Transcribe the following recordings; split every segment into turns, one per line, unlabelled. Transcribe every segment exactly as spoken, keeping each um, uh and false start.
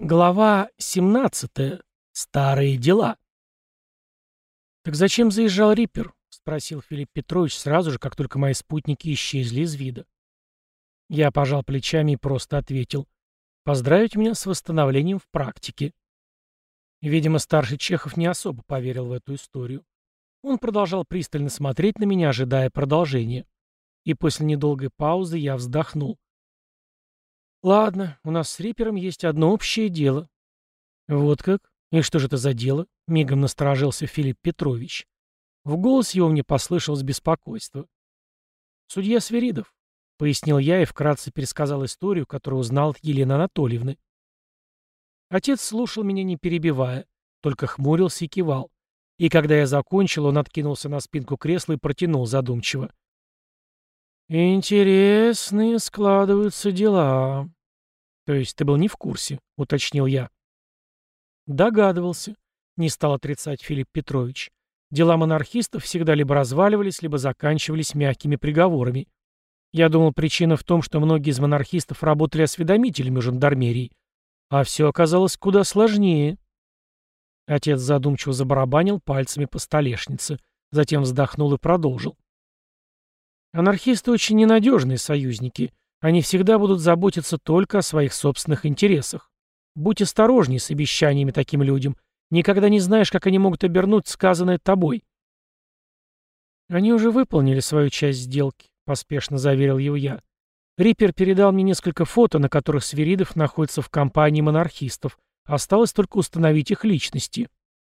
Глава семнадцатая. Старые дела. «Так зачем заезжал Риппер?» — спросил Филипп Петрович сразу же, как только мои спутники исчезли из вида. Я пожал плечами и просто ответил: «Поздравить меня с восстановлением в практике». Видимо, старший Чехов не особо поверил в эту историю. Он продолжал пристально смотреть на меня, ожидая продолжения. И после недолгой паузы я вздохнул. «Ладно, у нас с Риппером есть одно общее дело». «Вот как? И что же это за дело?» — мигом насторожился Филипп Петрович. В голосе его мне послышалось беспокойство. «Судья Свиридов», — пояснил я и вкратце пересказал историю, которую узнал от Елены Анатольевны. Отец слушал меня, не перебивая, только хмурился и кивал. И когда я закончил, он откинулся на спинку кресла и протянул задумчиво: «Интересные складываются дела». «То есть ты был не в курсе?» — уточнил я. «Догадывался», — не стал отрицать Филипп Петрович. «Дела монархистов всегда либо разваливались, либо заканчивались мягкими приговорами. Я думал, причина в том, что многие из монархистов работали осведомителями жандармерии, а все оказалось куда сложнее». Отец задумчиво забарабанил пальцами по столешнице, затем вздохнул и продолжил. «Анархисты очень ненадежные союзники. Они всегда будут заботиться только о своих собственных интересах. Будь осторожней с обещаниями таким людям. Никогда не знаешь, как они могут обернуть сказанное тобой». «Они уже выполнили свою часть сделки», — поспешно заверил его я. «Риппер передал мне несколько фото, на которых Свиридов находится в компании монархистов. Осталось только установить их личности».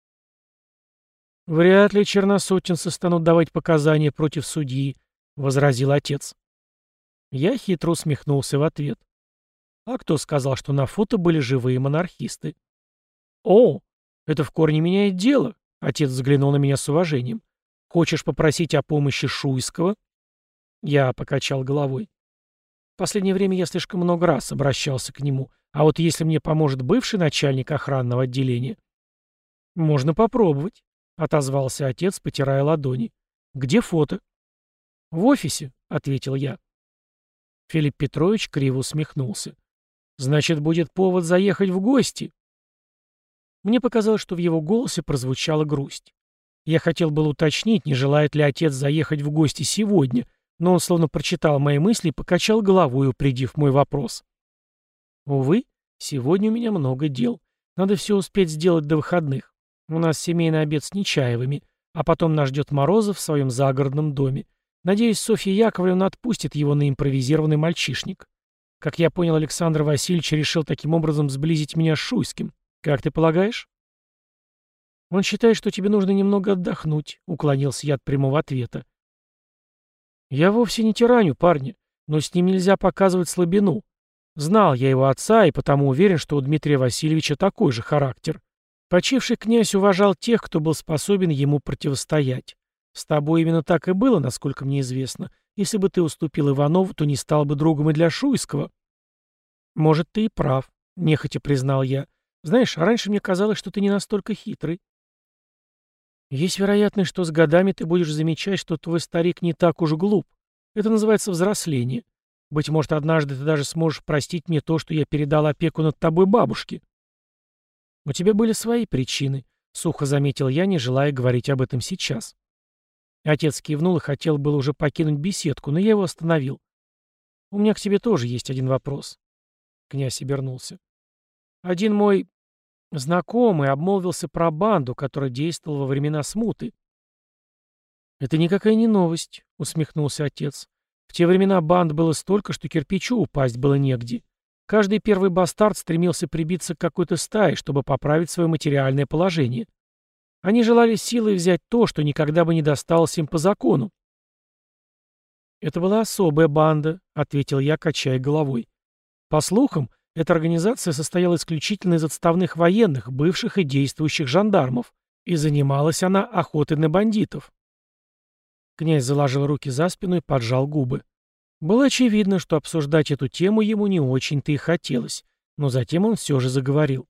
«Вряд ли черносотенцы станут давать показания против судьи», — возразил отец. Я хитро усмехнулся в ответ. «А кто сказал, что на фото были живые монархисты?» «О, это в корне меняет дело», — отец взглянул на меня с уважением. «Хочешь попросить о помощи Шуйского?» Я покачал головой. «В последнее время я слишком много раз обращался к нему, а вот если мне поможет бывший начальник охранного отделения...» «Можно попробовать», — отозвался отец, потирая ладони. «Где фото?» «В офисе», — ответил я. Филипп Петрович криво усмехнулся. «Значит, будет повод заехать в гости». Мне показалось, что в его голосе прозвучала грусть. Я хотел было уточнить, не желает ли отец заехать в гости сегодня, но он словно прочитал мои мысли и покачал головой, упредив мой вопрос. «Увы, сегодня у меня много дел. Надо все успеть сделать до выходных. У нас семейный обед с Нечаевыми, а потом нас ждет Морозов в своем загородном доме. Надеюсь, Софья Яковлевна отпустит его на импровизированный мальчишник. Как я понял, Александр Васильевич решил таким образом сблизить меня с Шуйским. Как ты полагаешь?» «Он считает, что тебе нужно немного отдохнуть», — уклонился я от прямого ответа. «Я вовсе не тираню парня, но с ним нельзя показывать слабину. Знал я его отца и потому уверен, что у Дмитрия Васильевича такой же характер. Почивший князь уважал тех, кто был способен ему противостоять. С тобой именно так и было, насколько мне известно. Если бы ты уступил Иванову, то не стал бы другом и для Шуйского». «Может, ты и прав», — нехотя признал я. «Знаешь, раньше мне казалось, что ты не настолько хитрый». «Есть вероятность, что с годами ты будешь замечать, что твой старик не так уж глуп. Это называется взросление. Быть может, однажды ты даже сможешь простить мне то, что я передал опеку над тобой бабушке». «У тебя были свои причины», — сухо заметил я, не желая говорить об этом сейчас. Отец кивнул и хотел было уже покинуть беседку, но я его остановил. «У меня к тебе тоже есть один вопрос». Князь обернулся. «Один мой знакомый обмолвился про банду, которая действовала во времена смуты». «Это никакая не новость», — усмехнулся отец. «В те времена банд было столько, что кирпичу упасть было негде. Каждый первый бастард стремился прибиться к какой-то стае, чтобы поправить свое материальное положение. Они желали силой взять то, что никогда бы не досталось им по закону». «Это была особая банда», — ответил я, качая головой. «По слухам, эта организация состояла исключительно из отставных военных, бывших и действующих жандармов, и занималась она охотой на бандитов». Князь заложил руки за спину и поджал губы. Было очевидно, что обсуждать эту тему ему не очень-то и хотелось, но затем он все же заговорил.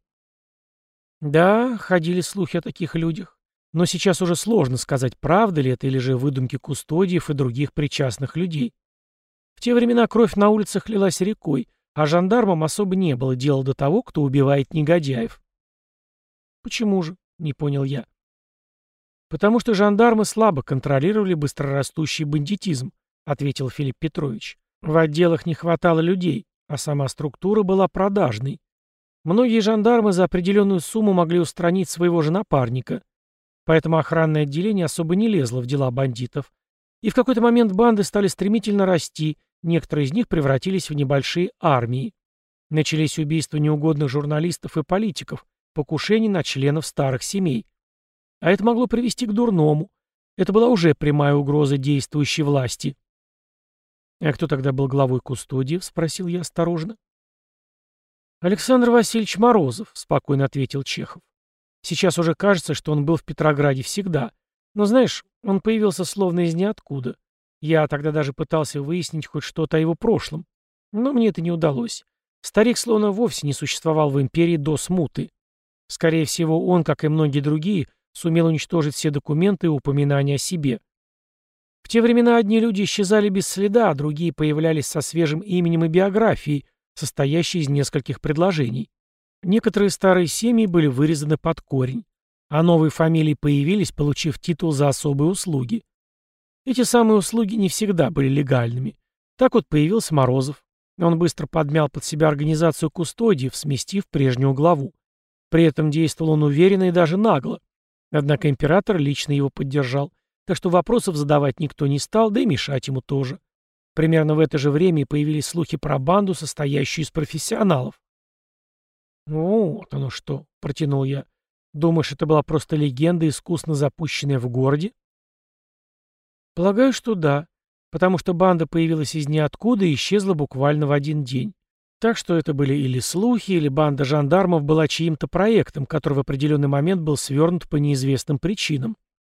«Да, ходили слухи о таких людях, но сейчас уже сложно сказать, правда ли это или же выдумки кустодиев и других причастных людей. В те времена кровь на улицах лилась рекой, а жандармам особо не было дела до того, кто убивает негодяев. «Почему же?» — не понял я. «Потому что жандармы слабо контролировали быстрорастущий бандитизм», — ответил Филипп Петрович. «В отделах не хватало людей, а сама структура была продажной. Многие жандармы за определенную сумму могли устранить своего же напарника, поэтому охранное отделение особо не лезло в дела бандитов. И в какой-то момент банды стали стремительно расти, некоторые из них превратились в небольшие армии. Начались убийства неугодных журналистов и политиков, покушений на членов старых семей. А это могло привести к дурному. Это была уже прямая угроза действующей власти». «А кто тогда был главой кустодиев?» — спросил я осторожно. «Александр Васильевич Морозов», — спокойно ответил Чехов. «Сейчас уже кажется, что он был в Петрограде всегда. Но знаешь, он появился словно из ниоткуда. Я тогда даже пытался выяснить хоть что-то о его прошлом. Но мне это не удалось. Старик словно вовсе не существовал в империи до смуты. Скорее всего, он, как и многие другие, сумел уничтожить все документы и упоминания о себе. В те времена одни люди исчезали без следа, а другие появлялись со свежим именем и биографией, состоящей из нескольких предложений. Некоторые старые семьи были вырезаны под корень, а новые фамилии появились, получив титул за особые услуги. Эти самые услуги не всегда были легальными. Так вот появился Морозов. Он быстро подмял под себя организацию кустодиев, сместив прежнюю главу. При этом действовал он уверенно и даже нагло. Однако император лично его поддержал, так что вопросов задавать никто не стал, да и мешать ему тоже. Примерно в это же время и появились слухи про банду, состоящую из профессионалов. «Вот оно что», — протянул я. «Думаешь, это была просто легенда, искусно запущенная в городе?» «Полагаю, что да, потому что банда появилась из ниоткуда и исчезла буквально в один день. Так что это были или слухи, или банда жандармов была чьим-то проектом, который в определенный момент был свернут по неизвестным причинам».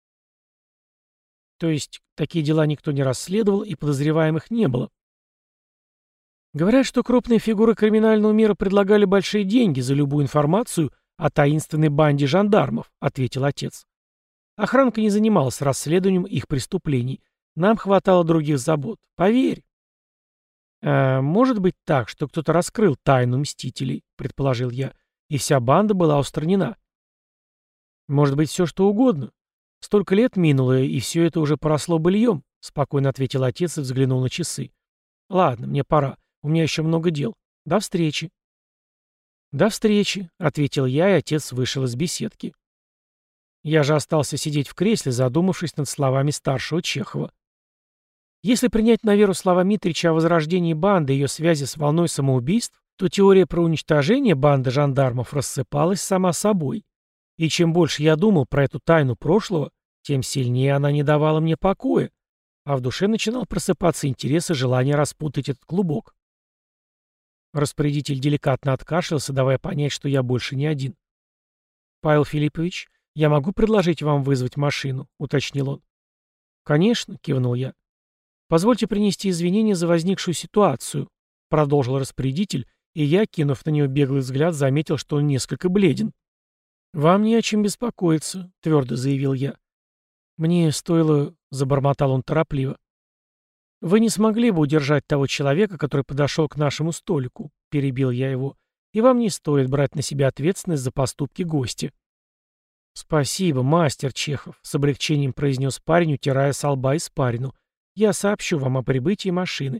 «То есть такие дела никто не расследовал и подозреваемых не было?» «Говорят, что крупные фигуры криминального мира предлагали большие деньги за любую информацию о таинственной банде жандармов», — ответил отец. «Охранка не занималась расследованием их преступлений. Нам хватало других забот. Поверь». «А может быть так, что кто-то раскрыл тайну Мстителей», — предположил я, — «и вся банда была устранена?» «Может быть все что угодно. Столько лет минуло, и все это уже поросло быльем», — спокойно ответил отец и взглянул на часы. «Ладно, мне пора. У меня еще много дел. До встречи». «До встречи», — ответил я, и отец вышел из беседки. Я же остался сидеть в кресле, задумавшись над словами старшего Чехова. Если принять на веру слова Митрича о возрождении банды и ее связи с волной самоубийств, то теория про уничтожение банды жандармов рассыпалась сама собой. И чем больше я думал про эту тайну прошлого, тем сильнее она не давала мне покоя, а в душе начинал просыпаться интерес и желание распутать этот клубок. Распорядитель деликатно откашлялся, давая понять, что я больше не один. «Павел Филиппович, я могу предложить вам вызвать машину?» — уточнил он. «Конечно», — кивнул я. «Позвольте принести извинения за возникшую ситуацию», — продолжил распорядитель, и я, кинув на него беглый взгляд, заметил, что он несколько бледен. «Вам не о чем беспокоиться», — твердо заявил я. «Мне стоило...» — забормотал он торопливо. «Вы не смогли бы удержать того человека, который подошел к нашему столику», — перебил я его, «и вам не стоит брать на себя ответственность за поступки гостя». «Спасибо, мастер Чехов», — с облегчением произнес парень, утирая со лба испарину. «Я сообщу вам о прибытии машины».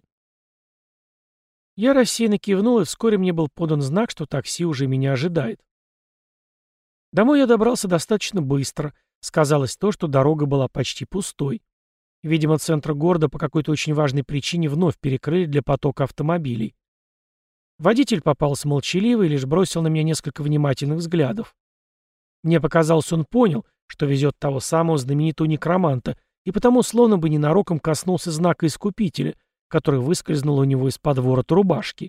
Я рассеянно кивнул, и вскоре мне был подан знак, что такси уже меня ожидает. Домой я добрался достаточно быстро. Сказалось то, что дорога была почти пустой. Видимо, центр города по какой-то очень важной причине вновь перекрыли для потока автомобилей. Водитель попался молчаливый и лишь бросил на меня несколько внимательных взглядов. Мне показалось, он понял, что везет того самого знаменитого некроманта, и потому словно бы ненароком коснулся знака Искупителя, который выскользнул у него из-под ворота рубашки.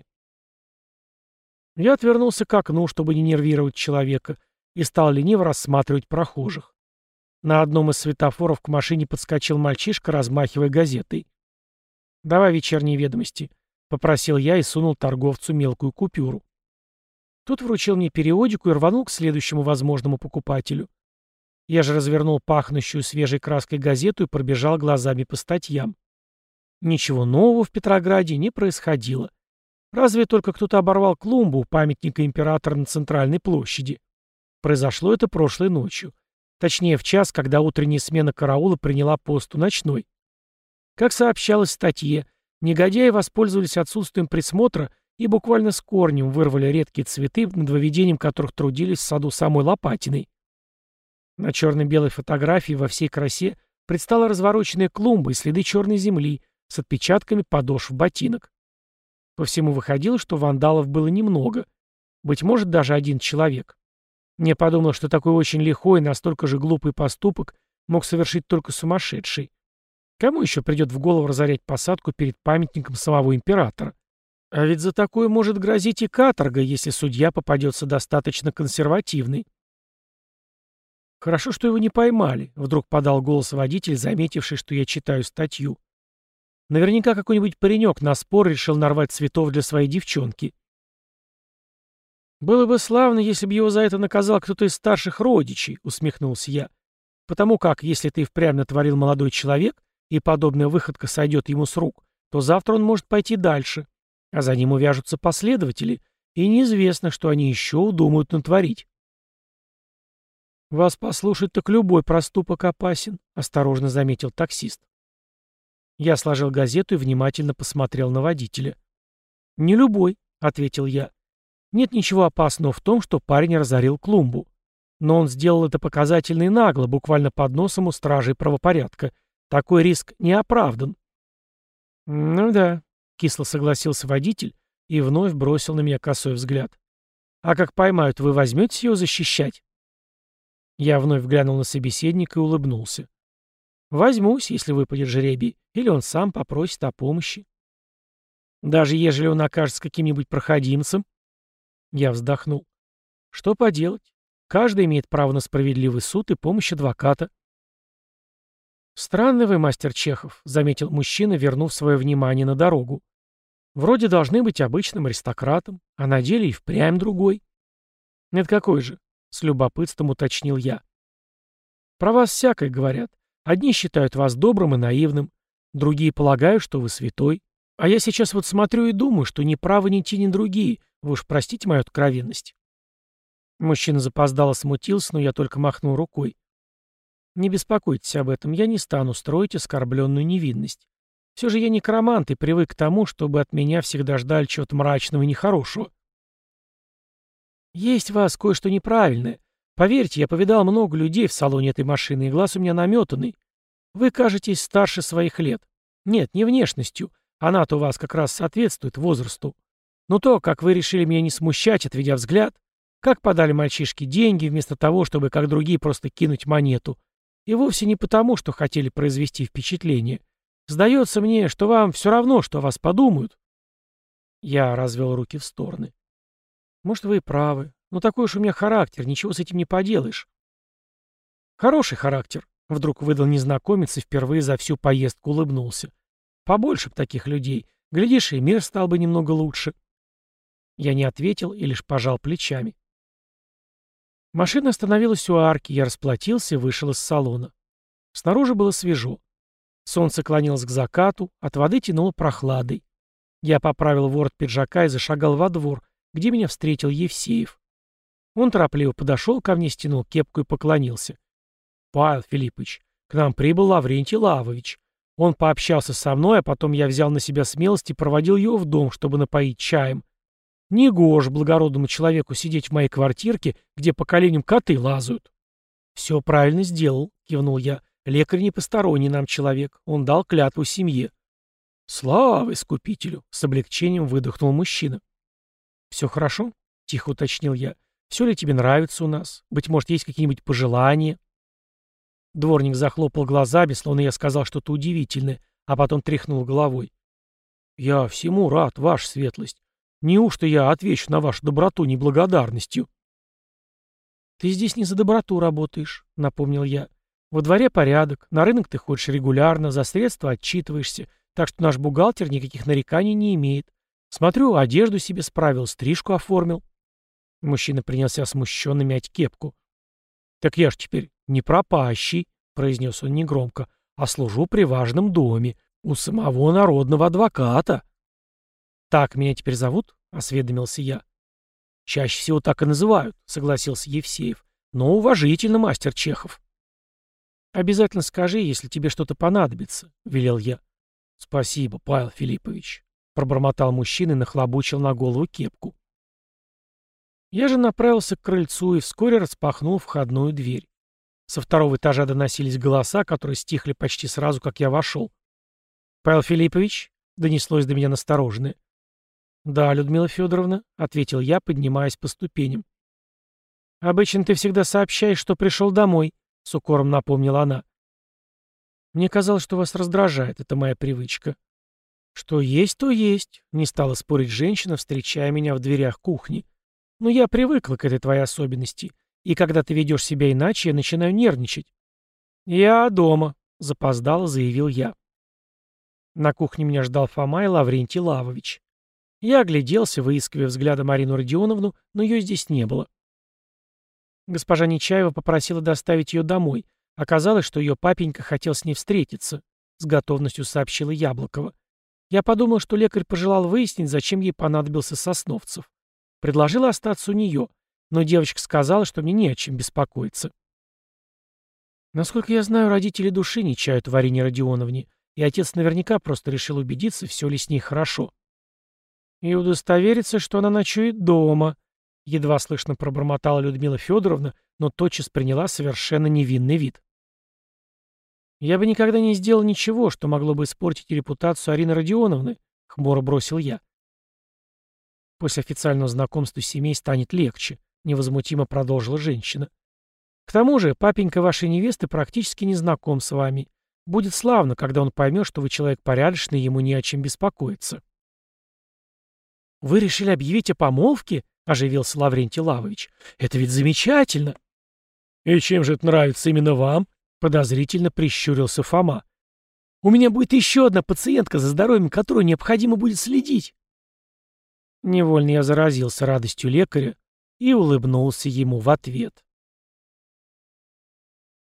Я отвернулся к окну, чтобы не нервировать человека, и стал лениво рассматривать прохожих. На одном из светофоров к машине подскочил мальчишка, размахивая газетой. «Давай вечерние ведомости», — попросил я и сунул торговцу мелкую купюру. Тот вручил мне периодику и рванул к следующему возможному покупателю. Я же развернул пахнущую свежей краской газету и пробежал глазами по статьям. Ничего нового в Петрограде не происходило. Разве только кто-то оборвал клумбу у памятника императора на центральной площади. Произошло это прошлой ночью. Точнее, в час, когда утренняя смена караула приняла пост у ночной. Как сообщалось в статье, негодяи воспользовались отсутствием присмотра и буквально с корнем вырвали редкие цветы, над выведением которых трудились в саду самой Лопатиной. На черно-белой фотографии во всей красе предстала развороченная клумба и следы черной земли с отпечатками подошв ботинок. По всему выходило, что вандалов было немного. Быть может, даже один человек. Мне подумалось, что такой очень лихой и настолько же глупый поступок мог совершить только сумасшедший. Кому еще придет в голову разорять посадку перед памятником самого императора? А ведь за такое может грозить и каторга, если судья попадется достаточно консервативный. «Хорошо, что его не поймали», — вдруг подал голос водитель, заметивший, что я читаю статью. Наверняка какой-нибудь паренек на спор решил нарвать цветов для своей девчонки. «Было бы славно, если бы его за это наказал кто-то из старших родичей», — усмехнулся я. «Потому как, если ты впрямь натворил молодой человек, и подобная выходка сойдет ему с рук, то завтра он может пойти дальше, а за ним увяжутся последователи, и неизвестно, что они еще удумают натворить». «Вас послушать, так любой проступок опасен», — осторожно заметил таксист. Я сложил газету и внимательно посмотрел на водителя. «Не любой», — ответил я. «Нет ничего опасного в том, что парень разорил клумбу. Но он сделал это показательно и нагло, буквально под носом у стражей правопорядка. Такой риск не оправдан». «Ну да», — кисло согласился водитель и вновь бросил на меня косой взгляд. «А как поймают, вы возьметесь его защищать?» Я вновь глянул на собеседника и улыбнулся. «Возьмусь, если выпадет жребий, или он сам попросит о помощи». «Даже ежели он окажется каким-нибудь проходимцем?» Я вздохнул. «Что поделать? Каждый имеет право на справедливый суд и помощь адвоката». «Странный вы, мастер Чехов», — заметил мужчина, вернув свое внимание на дорогу. «Вроде должны быть обычным аристократом, а на деле и впрямь другой». «Это какой же?» — с любопытством уточнил я. «Про вас всякое говорят. Одни считают вас добрым и наивным, другие полагают, что вы святой. А я сейчас вот смотрю и думаю, что ни правы ни те, ни другие. Вы уж простите мою откровенность». Мужчина запоздало смутился, но я только махнул рукой. «Не беспокойтесь об этом, я не стану строить оскорбленную невинность. Все же я некромант и привык к тому, чтобы от меня всегда ждали чего-то мрачного и нехорошего». «Есть в вас кое-что неправильное. Поверьте, я повидал много людей в салоне этой машины, и глаз у меня наметанный. Вы кажетесь старше своих лет. Нет, не внешностью. Она-то у вас как раз соответствует возрасту. Но то, как вы решили меня не смущать, отведя взгляд, как подали мальчишки деньги, вместо того, чтобы, как другие, просто кинуть монету. И вовсе не потому, что хотели произвести впечатление. Сдается мне, что вам все равно, что о вас подумают». Я развел руки в стороны. «Может, вы и правы. Но такой уж у меня характер, ничего с этим не поделаешь». «Хороший характер», — вдруг выдал незнакомец и впервые за всю поездку улыбнулся. «Побольше б таких людей. Глядишь, и мир стал бы немного лучше». Я не ответил и лишь пожал плечами. Машина остановилась у арки, я расплатился и вышел из салона. Снаружи было свежо. Солнце клонилось к закату, от воды тянуло прохладой. Я поправил ворот пиджака и зашагал во двор, где меня встретил Евсеев. Он торопливо подошел ко мне, стянул кепку и поклонился. «Павел Филиппович, к нам прибыл Лаврентий Лавович. Он пообщался со мной, а потом я взял на себя смелость и проводил его в дом, чтобы напоить чаем. Негоже благородному человеку сидеть в моей квартирке, где по коленям коты лазают». «Все правильно сделал», — кивнул я. «Лекарь не посторонний нам человек. Он дал клятву семье». «Слава искупителю!» — с облегчением выдохнул мужчина. «Все хорошо?» — тихо уточнил я. «Все ли тебе нравится у нас? Быть может, есть какие-нибудь пожелания?» Дворник захлопал глазами, словно я сказал что-то удивительное, а потом тряхнул головой. «Я всему рад, ваша светлость. Неужто я отвечу на вашу доброту неблагодарностью?» «Ты здесь не за доброту работаешь», — напомнил я. «Во дворе порядок, на рынок ты ходишь регулярно, за средства отчитываешься, так что наш бухгалтер никаких нареканий не имеет. Смотрю, одежду себе справил, стрижку оформил». Мужчина принялся смущенно мять кепку. «Так я ж теперь не пропащий», — произнес он негромко, «а служу при важном доме, у самого народного адвоката». «Так меня теперь зовут?» — осведомился я. «Чаще всего так и называют», — согласился Евсеев. «Но уважительно, мастер Чехов». «Обязательно скажи, если тебе что-то понадобится», — велел я. «Спасибо, Павел Филиппович», — пробормотал мужчина и нахлобучил на голову кепку. Я же направился к крыльцу и вскоре распахнул входную дверь. Со второго этажа доносились голоса, которые стихли почти сразу, как я вошел. «Павел Филиппович?» — донеслось до меня настороженное. «Да, Людмила Федоровна», — ответил я, поднимаясь по ступеням. «Обычно ты всегда сообщаешь, что пришел домой», — с укором напомнила она. «Мне казалось, что вас раздражает, это моя привычка». «Что есть, то есть», — не стала спорить женщина, встречая меня в дверях кухни. «Но я привыкла к этой твоей особенности, и когда ты ведешь себя иначе, я начинаю нервничать». «Я дома», — запоздало заявил я. На кухне меня ждал Фома и Лаврентий Лавович. Я огляделся, выискивая взглядом Марину Родионовну, но ее здесь не было. Госпожа Нечаева попросила доставить ее домой. Оказалось, что ее папенька хотел с ней встретиться, — с готовностью сообщила Яблокова. Я подумал, что лекарь пожелал выяснить, зачем ей понадобился Сосновцев. Предложила остаться у нее, но девочка сказала, что мне не о чем беспокоиться. Насколько я знаю, родители души не чают в Арине Родионовне, и отец наверняка просто решил убедиться, все ли с ней хорошо. И удостовериться, что она ночует дома, — едва слышно пробормотала Людмила Федоровна, но тотчас приняла совершенно невинный вид. «Я бы никогда не сделал ничего, что могло бы испортить репутацию Арины Родионовны», — хмуро бросил я. «После официального знакомства семей станет легче», — невозмутимо продолжила женщина. «К тому же папенька вашей невесты практически не знаком с вами. Будет славно, когда он поймет, что вы человек порядочный, ему не о чем беспокоиться». «Вы решили объявить о помолвке?» — оживился Лаврентий Лавович. «Это ведь замечательно!» «И чем же это нравится именно вам?» — подозрительно прищурился Фома. «У меня будет еще одна пациентка, за здоровьем которой необходимо будет следить». Невольно я заразился радостью лекаря и улыбнулся ему в ответ.